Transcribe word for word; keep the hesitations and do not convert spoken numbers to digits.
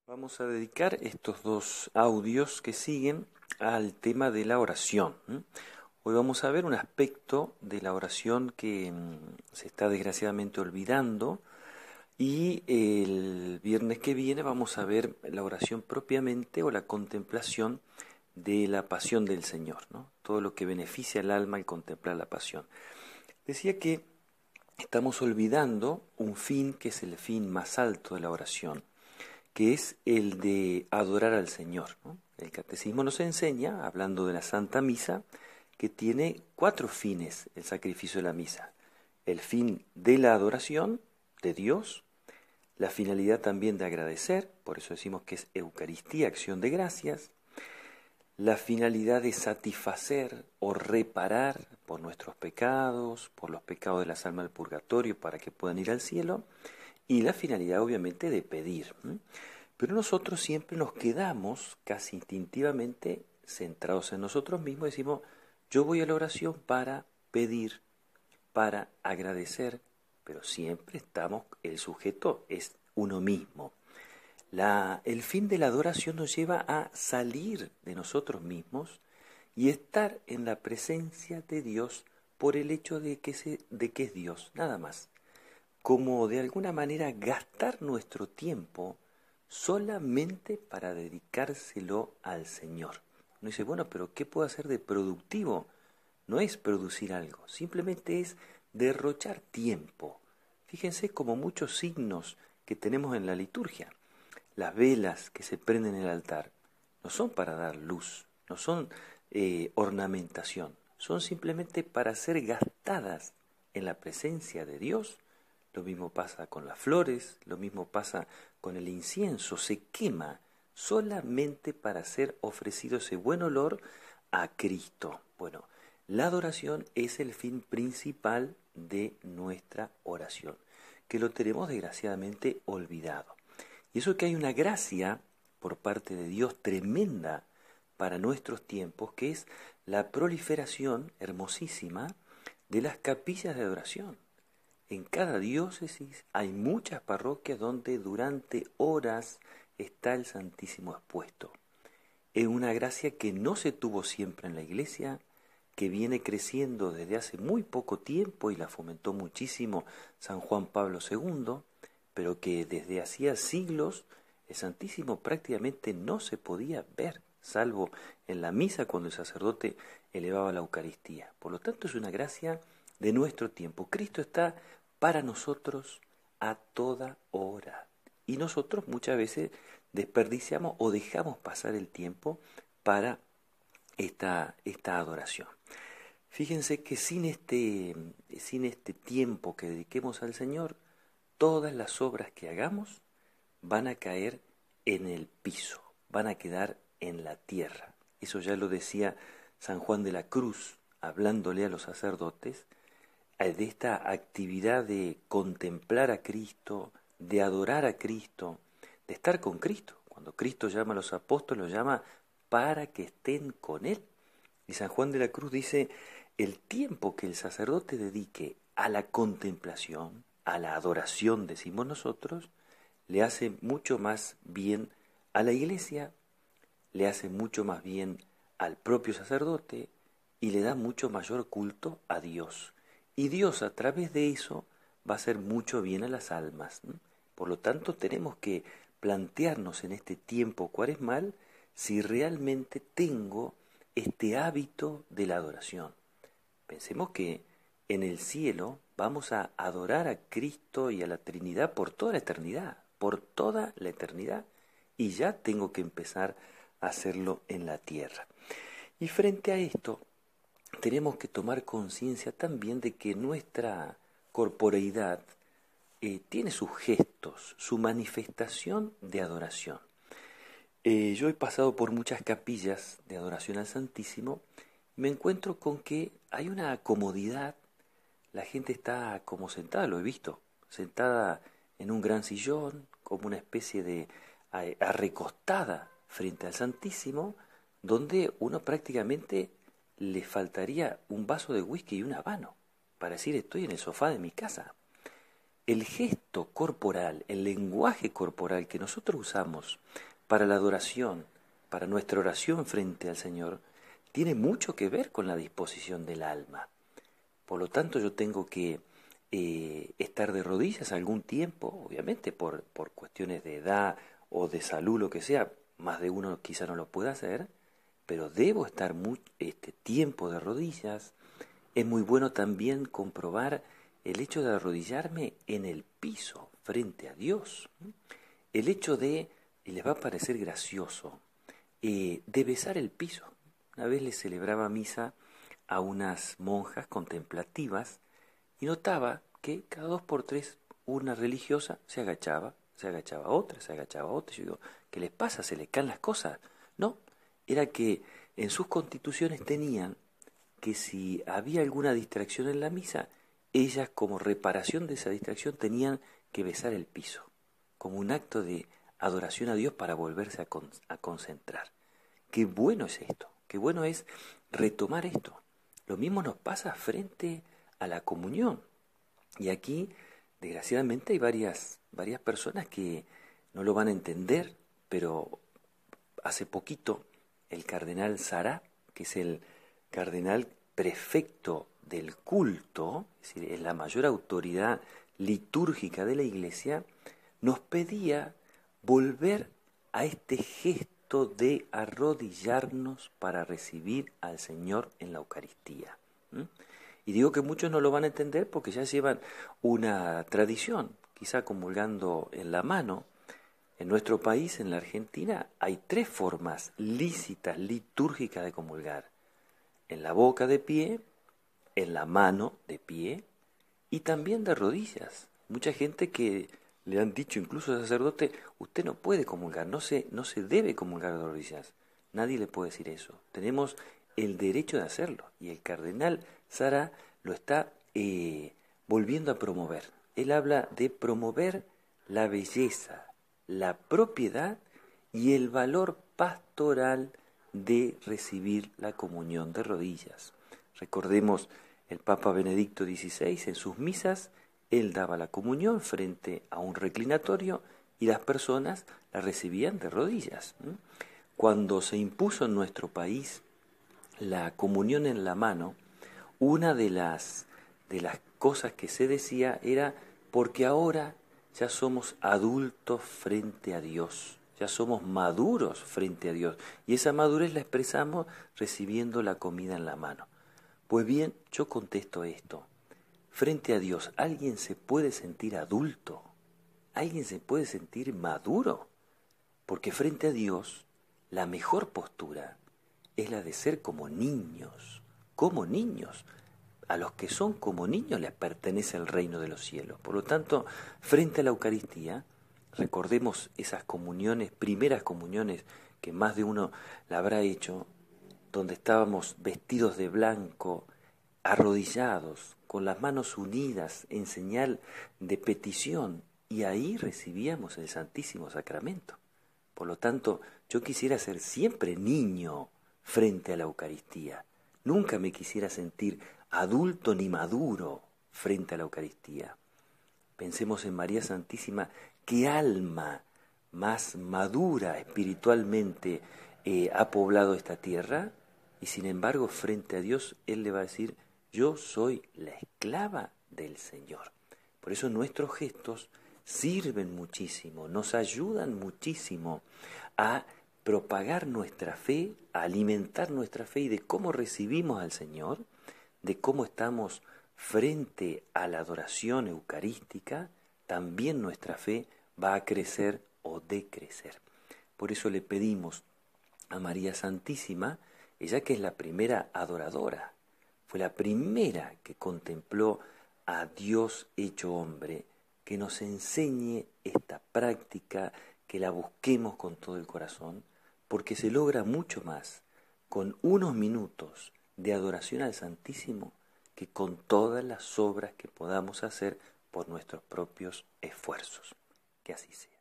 Vamos a dedicar estos dos audios que siguen al tema de la oración. ¿m? Hoy vamos a ver un aspecto de la oración que mm, se está desgraciadamente olvidando y el viernes que viene vamos a ver la oración propiamente o la contemplación de la pasión del Señor, ¿no? Todo lo que beneficia al alma al contemplar la pasión. Decía que estamos olvidando un fin que es el fin más alto de la oración, que es el de adorar al Señor, ¿no? El catecismo nos enseña, hablando de la Santa Misa, que tiene cuatro fines el sacrificio de la misa. El fin de la adoración de Dios, la finalidad también de agradecer, por eso decimos que es Eucaristía, acción de gracias, la finalidad de satisfacer o reparar por nuestros pecados, por los pecados de las almas del purgatorio para que puedan ir al cielo, y la finalidad obviamente de pedir. ¿m? Pero nosotros siempre nos quedamos casi instintivamente centrados en nosotros mismos y decimos, yo voy a la oración para pedir, para agradecer, pero siempre estamos, el sujeto es uno mismo. La, el fin de la adoración nos lleva a salir de nosotros mismos y estar en la presencia de Dios por el hecho de que, se, de que es Dios, nada más. Como de alguna manera gastar nuestro tiempo solamente para dedicárselo al Señor. Uno dice, bueno, pero ¿qué puedo hacer de productivo? No es producir algo, simplemente es derrochar tiempo. Fíjense como muchos signos que tenemos en la liturgia. Las velas que se prenden en el altar no son para dar luz, no son eh, ornamentación, son simplemente para ser gastadas en la presencia de Dios. Lo mismo pasa con las flores, lo mismo pasa con el incienso, se quema solamente para ser ofrecido ese buen olor a Cristo. Bueno, la adoración es el fin principal de nuestra oración, que lo tenemos desgraciadamente olvidado. Y eso que hay una gracia por parte de Dios tremenda para nuestros tiempos, que es la proliferación hermosísima de las capillas de adoración. En cada diócesis hay muchas parroquias donde durante horas está el Santísimo expuesto. Es una gracia que no se tuvo siempre en la Iglesia, que viene creciendo desde hace muy poco tiempo y la fomentó muchísimo San Juan Pablo segundo, pero que desde hacía siglos el Santísimo prácticamente no se podía ver, salvo en la misa cuando el sacerdote elevaba la Eucaristía. Por lo tanto es una gracia de nuestro tiempo. Cristo está para nosotros a toda hora. Y nosotros muchas veces desperdiciamos o dejamos pasar el tiempo para esta, esta adoración. Fíjense que sin este, sin este tiempo que dediquemos al Señor, todas las obras que hagamos van a caer en el piso, van a quedar en la tierra. Eso ya lo decía San Juan de la Cruz, hablándole a los sacerdotes, de esta actividad de contemplar a Cristo, de adorar a Cristo, de estar con Cristo. Cuando Cristo llama a los apóstoles, los llama para que estén con Él. Y San Juan de la Cruz dice, el tiempo que el sacerdote dedique a la contemplación, a la adoración, decimos nosotros, le hace mucho más bien a la iglesia, le hace mucho más bien al propio sacerdote y le da mucho mayor culto a Dios. Y Dios a través de eso va a hacer mucho bien a las almas. Por lo tanto, tenemos que plantearnos en este tiempo cuaresmal si realmente tengo este hábito de la adoración. Pensemos que en el cielo vamos a adorar a Cristo y a la Trinidad por toda la eternidad, por toda la eternidad, y ya tengo que empezar a hacerlo en la tierra. Y frente a esto, tenemos que tomar conciencia también de que nuestra corporeidad eh, tiene sus gestos, su manifestación de adoración. Eh, yo he pasado por muchas capillas de adoración al Santísimo y me encuentro con que hay una comodidad, la gente está como sentada, lo he visto, sentada en un gran sillón, como una especie de arrecostada frente al Santísimo, donde uno prácticamente le faltaría un vaso de whisky y un habano para decir estoy en el sofá de mi casa. el gesto corporal, el lenguaje corporal que nosotros usamos para la adoración, para nuestra oración frente al Señor, tiene mucho que ver con la disposición del alma. Por lo tanto, yo tengo que eh, estar de rodillas algún tiempo, obviamente por, por cuestiones de edad o de salud, lo que sea, más de uno quizá no lo pueda hacer, pero debo estar muy, este tiempo de rodillas. Es muy bueno también comprobar el hecho de arrodillarme en el piso frente a Dios. El hecho de, y les va a parecer gracioso, eh, de besar el piso. Una vez le celebraba misa a unas monjas contemplativas y notaba que cada dos por tres una religiosa se agachaba, se agachaba otra, se agachaba otra. Yo digo, ¿qué les pasa? ¿Se les caen las cosas? No, era que en sus constituciones tenían que si había alguna distracción en la misa, ellas como reparación de esa distracción tenían que besar el piso, como un acto de adoración a Dios para volverse a, con, a concentrar. Qué bueno es esto, qué bueno es retomar esto. Lo mismo nos pasa frente a la comunión. Y aquí, desgraciadamente, hay varias, varias personas que no lo van a entender, pero hace poquito el cardenal Sará, que es el cardenal prefecto del culto, es decir, es la mayor autoridad litúrgica de la Iglesia, nos pedía volver a este gesto de arrodillarnos para recibir al Señor en la Eucaristía. ¿Mm? Y digo que muchos no lo van a entender porque ya llevan una tradición, quizá comulgando en la mano. En nuestro país, en la Argentina, hay tres formas lícitas, litúrgicas de comulgar. En la boca de pie, en la mano de pie y también de rodillas. Mucha gente que le han dicho, incluso al sacerdote, usted no puede comulgar, no se, no se debe comulgar de rodillas. Nadie le puede decir eso. Tenemos el derecho de hacerlo y el cardenal Sará lo está eh, volviendo a promover. Él habla de promover la belleza, la propiedad y el valor pastoral de recibir la comunión de rodillas. Recordemos el Papa Benedicto dieciséis en sus misas, él daba la comunión frente a un reclinatorio y las personas la recibían de rodillas. Cuando se impuso en nuestro país la comunión en la mano, una de las, de las cosas que se decía era porque ahora ya somos adultos frente a Dios, ya somos maduros frente a Dios, y esa madurez la expresamos recibiendo la comida en la mano. Pues bien, yo contesto esto. Frente a Dios, ¿alguien se puede sentir adulto? ¿Alguien se puede sentir maduro? Porque frente a Dios, la mejor postura es la de ser como niños, como niños. A los que son como niños les pertenece el reino de los cielos. Por lo tanto, frente a la Eucaristía, recordemos esas comuniones, primeras comuniones que más de uno la habrá hecho, donde estábamos vestidos de blanco, arrodillados, con las manos unidas en señal de petición, y ahí recibíamos el Santísimo Sacramento. Por lo tanto, yo quisiera ser siempre niño frente a la Eucaristía. Nunca me quisiera sentir adulto ni maduro frente a la Eucaristía. Pensemos en María Santísima, qué alma más madura espiritualmente eh, ha poblado esta tierra, y sin embargo frente a Dios Él le va a decir, yo soy la esclava del Señor. Por eso nuestros gestos sirven muchísimo, nos ayudan muchísimo a propagar nuestra fe, a alimentar nuestra fe y de cómo recibimos al Señor, de cómo estamos frente a la adoración eucarística, también nuestra fe va a crecer o decrecer. Por eso le pedimos a María Santísima, ella que es la primera adoradora, fue la primera que contempló a Dios hecho hombre, que nos enseñe esta práctica, que la busquemos con todo el corazón, porque se logra mucho más con unos minutos de adoración al Santísimo que con todas las obras que podamos hacer por nuestros propios esfuerzos. Que así sea.